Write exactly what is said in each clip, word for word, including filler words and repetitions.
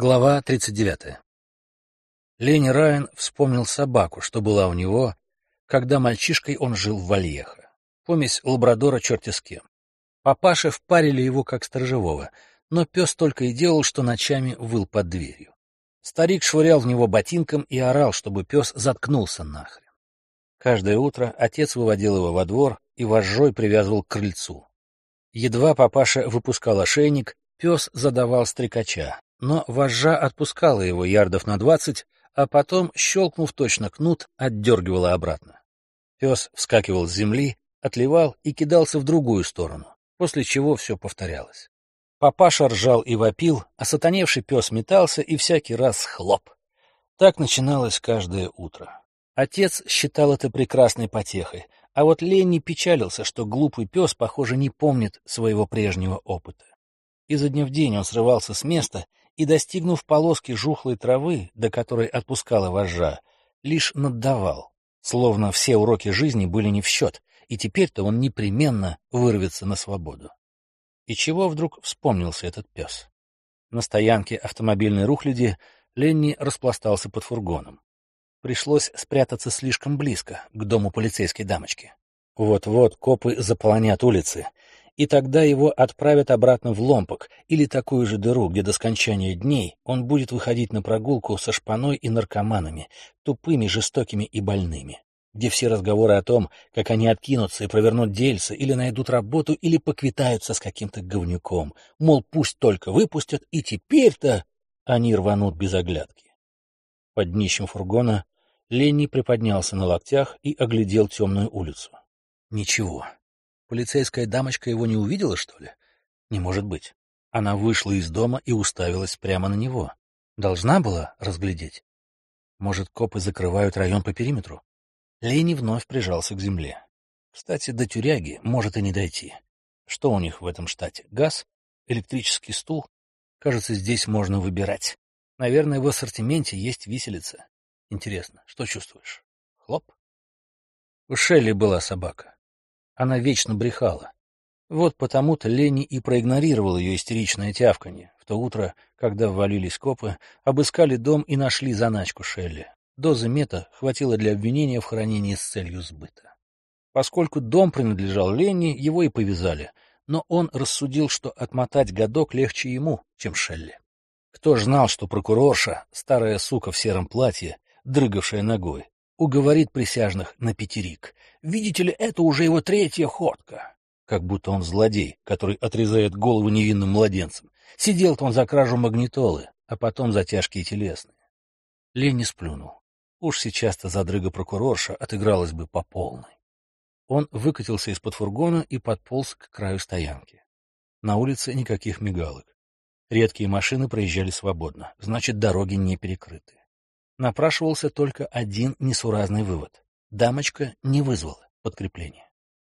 Глава тридцать девятая. Ленни Райан вспомнил собаку, что была у него, когда мальчишкой он жил в Вальехо. Помесь лабрадора черти с кем. Папаши впарили его как сторожевого, но пес только и делал, что ночами выл под дверью. Старик швырял в него ботинком и орал, чтобы пес заткнулся нахрен. Каждое утро отец выводил его во двор и вожжой привязывал к крыльцу. Едва папаша выпускал ошейник, пес задавал стрекача. Но вожжа отпускала его ярдов на двадцать, а потом, щелкнув точно кнут, отдергивала обратно. Пес вскакивал с земли, отливал и кидался в другую сторону, после чего все повторялось. Папаша ржал и вопил, а сатаневший пес метался и всякий раз хлоп. Так начиналось каждое утро. Отец считал это прекрасной потехой, а вот Ленни печалился, что глупый пес, похоже, не помнит своего прежнего опыта. Изо дня в день он срывался с места и, достигнув полоски жухлой травы, до которой отпускала вожжа, лишь наддавал, словно все уроки жизни были не в счет, и теперь-то он непременно вырвется на свободу. И чего вдруг вспомнился этот пес? На стоянке автомобильной рухляди Ленни распластался под фургоном. Пришлось спрятаться слишком близко, к дому полицейской дамочки. Вот-вот копы заполонят улицы, и тогда его отправят обратно в Ломпок или такую же дыру, где до скончания дней он будет выходить на прогулку со шпаной и наркоманами, тупыми, жестокими и больными, где все разговоры о том, как они откинутся и провернут дельцы, или найдут работу, или поквитаются с каким-то говнюком, мол, пусть только выпустят, и теперь-то они рванут без оглядки. Под днищем фургона Ленни приподнялся на локтях и оглядел темную улицу. Ничего. Полицейская дамочка его не увидела, что ли? Не может быть. Она вышла из дома и уставилась прямо на него. Должна была разглядеть. Может, копы закрывают район по периметру? Ленни вновь прижался к земле. Кстати, до тюряги может и не дойти. Что у них в этом штате? Газ? Электрический стул? Кажется, здесь можно выбирать. Наверное, в ассортименте есть виселица. Интересно, что чувствуешь? Хлоп? У Шелли была собака. Она вечно брехала. Вот потому-то Ленни и проигнорировал ее истеричное тявканье. В то утро, когда ввалились копы, обыскали дом и нашли заначку Шелли. Дозы мета хватило для обвинения в хранении с целью сбыта. Поскольку дом принадлежал Ленни, его и повязали, но он рассудил, что отмотать годок легче ему, чем Шелли. Кто ж знал, что прокурорша, старая сука в сером платье, дрыгавшая ногой, уговорит присяжных на пятерик. Видите ли, это уже его третья ходка. Как будто он злодей, который отрезает голову невинным младенцам. Сидел-то он за кражу магнитолы, а потом за тяжкие телесные. Ленни сплюнул. Уж сейчас-то задрыга-прокурорша отыгралась бы по полной. Он выкатился из-под фургона и подполз к краю стоянки. На улице никаких мигалок. Редкие машины проезжали свободно, значит, дороги не перекрыты. Напрашивался только один несуразный вывод. Дамочка не вызвала подкрепления.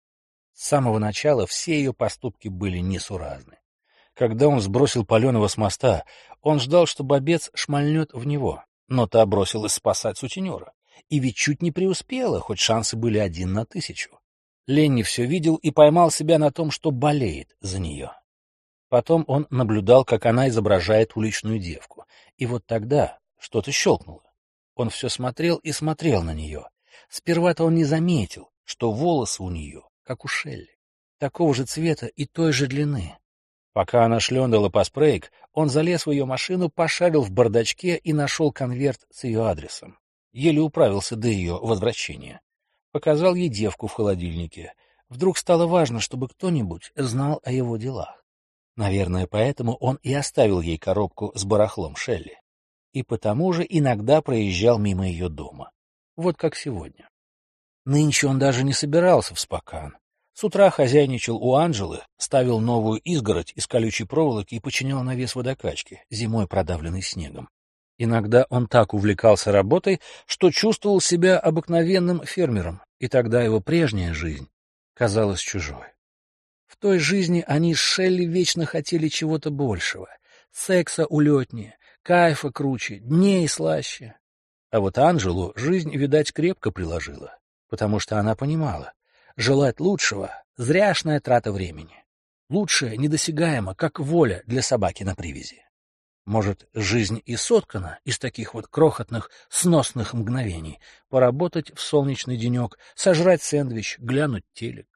С самого начала все ее поступки были несуразны. Когда он сбросил Паленова с моста, он ждал, что бобец шмальнет в него, но та бросилась спасать сутенера. И ведь чуть не преуспела, хоть шансы были один на тысячу. Ленни все видел и поймал себя на том, что болеет за нее. Потом он наблюдал, как она изображает уличную девку. И вот тогда что-то щелкнуло. Он все смотрел и смотрел на нее. Сперва-то он не заметил, что волосы у нее, как у Шелли, такого же цвета и той же длины. Пока она шлендала по спрейк, он залез в ее машину, пошарил в бардачке и нашел конверт с ее адресом. Еле управился до ее возвращения. Показал ей девку в холодильнике. Вдруг стало важно, чтобы кто-нибудь знал о его делах. Наверное, поэтому он и оставил ей коробку с барахлом Шелли. И потому же иногда проезжал мимо ее дома. Вот как сегодня. Нынче он даже не собирался в Спокан. С утра хозяйничал у Анжелы, ставил новую изгородь из колючей проволоки и починял навес водокачки, зимой продавленный снегом. Иногда он так увлекался работой, что чувствовал себя обыкновенным фермером, и тогда его прежняя жизнь казалась чужой. В той жизни они с Шелли вечно хотели чего-то большего, секса улетнее, кайфа круче, дней слаще. А вот Анжелу жизнь, видать, крепко приложила, потому что она понимала, желать лучшего — зряшная трата времени. Лучшее недосягаемо, как воля для собаки на привязи. Может, жизнь и соткана из таких вот крохотных, сносных мгновений. Поработать в солнечный денек, сожрать сэндвич, глянуть телек.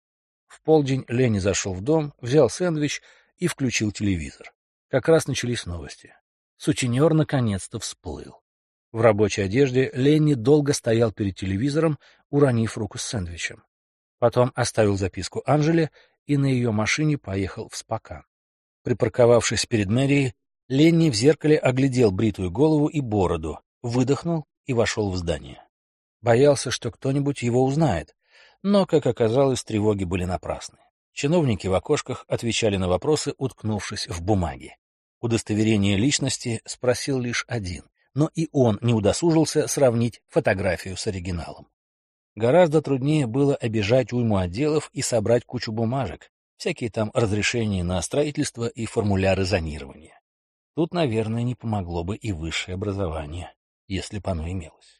В полдень Ленни зашел в дом, взял сэндвич и включил телевизор. Как раз начались новости. Сутенер наконец-то всплыл. В рабочей одежде Ленни долго стоял перед телевизором, уронив руку с сэндвичем. Потом оставил записку Анжеле и на ее машине поехал в Спокан. Припарковавшись перед мэрией, Ленни в зеркале оглядел бритую голову и бороду, выдохнул и вошел в здание. Боялся, что кто-нибудь его узнает, но, как оказалось, тревоги были напрасны. Чиновники в окошках отвечали на вопросы, уткнувшись в бумаги. Удостоверение личности спросил лишь один, но и он не удосужился сравнить фотографию с оригиналом. Гораздо труднее было обижать уйму отделов и собрать кучу бумажек, всякие там разрешения на строительство и формуляры зонирования. Тут, наверное, не помогло бы и высшее образование, если бы оно имелось.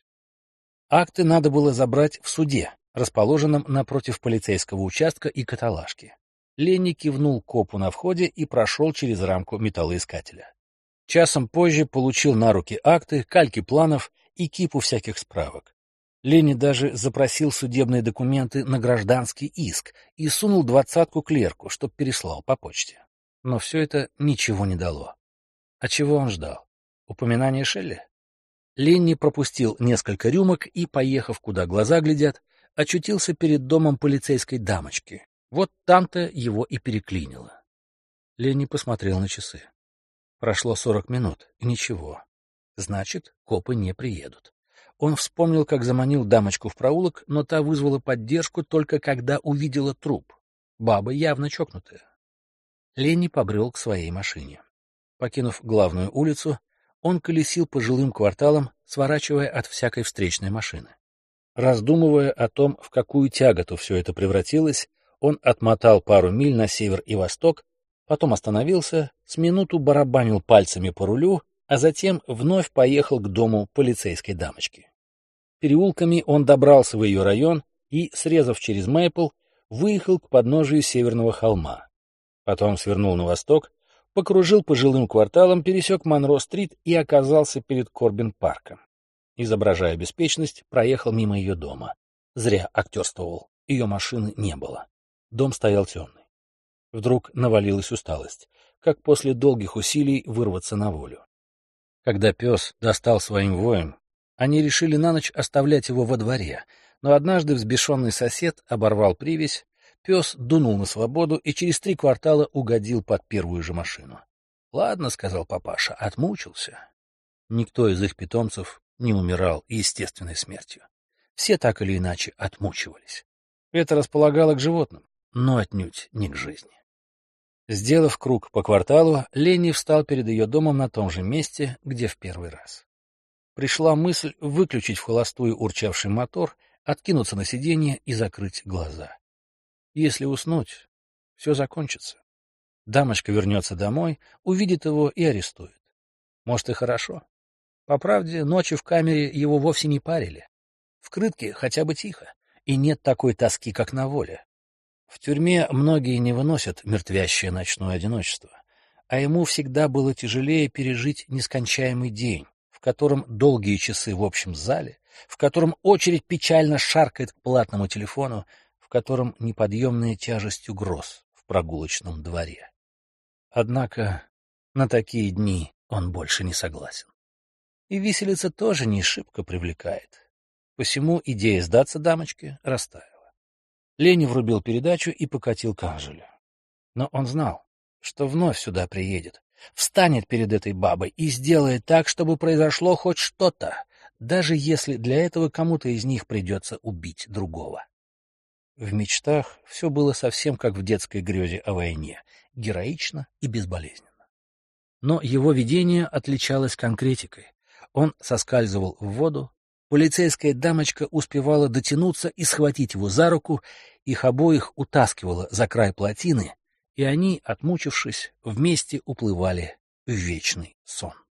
Акты надо было забрать в суде, расположенном напротив полицейского участка и каталажки. Ленни кивнул копу на входе и прошел через рамку металлоискателя. Часом позже получил на руки акты, кальки планов и кипу всяких справок. Ленни даже запросил судебные документы на гражданский иск и сунул двадцатку клерку, чтоб переслал по почте. Но все это ничего не дало. А чего он ждал? Упоминание Шелли? Ленни пропустил несколько рюмок и, поехав куда глаза глядят, очутился перед домом полицейской дамочки. Вот там-то его и переклинило. Ленни посмотрел на часы. Прошло сорок минут, и ничего. Значит, копы не приедут. Он вспомнил, как заманил дамочку в проулок, но та вызвала поддержку только когда увидела труп. Баба явно чокнутая. Ленни побрел к своей машине. Покинув главную улицу, он колесил по жилым кварталам, сворачивая от всякой встречной машины. Раздумывая о том, в какую тяготу все это превратилось, он отмотал пару миль на север и восток, потом остановился, с минуту барабанил пальцами по рулю, а затем вновь поехал к дому полицейской дамочки. Переулками он добрался в ее район и, срезав через Мэйпл, выехал к подножию северного холма. Потом свернул на восток, покружил по жилым кварталам, пересек Монро-стрит и оказался перед Корбин-парком. Изображая беспечность, проехал мимо ее дома. Зря актерствовал, ее машины не было. Дом стоял темный. Вдруг навалилась усталость, как после долгих усилий вырваться на волю. Когда пес достал своим воем, они решили на ночь оставлять его во дворе, но однажды взбешенный сосед оборвал привязь, пес дунул на свободу и через три квартала угодил под первую же машину. — Ладно, — сказал папаша, — отмучился. Никто из их питомцев не умирал естественной смертью. Все так или иначе отмучивались. Это располагало к животным, но отнюдь не к жизни. Сделав круг по кварталу, Ленни встал перед ее домом на том же месте, где в первый раз. Пришла мысль выключить в холостую урчавший мотор, откинуться на сиденье и закрыть глаза. Если уснуть, все закончится. Дамочка вернется домой, увидит его и арестует. Может, и хорошо. По правде, ночи в камере его вовсе не парили. В крытке хотя бы тихо, и нет такой тоски, как на воле. В тюрьме многие не выносят мертвящее ночное одиночество, а ему всегда было тяжелее пережить нескончаемый день, в котором долгие часы в общем зале, в котором очередь печально шаркает к платному телефону, в котором неподъемная тяжесть угроз в прогулочном дворе. Однако на такие дни он больше не согласен. И виселица тоже не шибко привлекает. Посему идея сдаться дамочке растаяла. Ленни врубил передачу и покатил к Анжеле. Но он знал, что вновь сюда приедет, встанет перед этой бабой и сделает так, чтобы произошло хоть что-то, даже если для этого кому-то из них придется убить другого. В мечтах все было совсем как в детской грезе о войне, героично и безболезненно. Но его видение отличалось конкретикой. Он соскальзывал в воду, полицейская дамочка успевала дотянуться и схватить его за руку, их обоих утаскивала за край плотины, и они, отмучившись, вместе уплывали в вечный сон.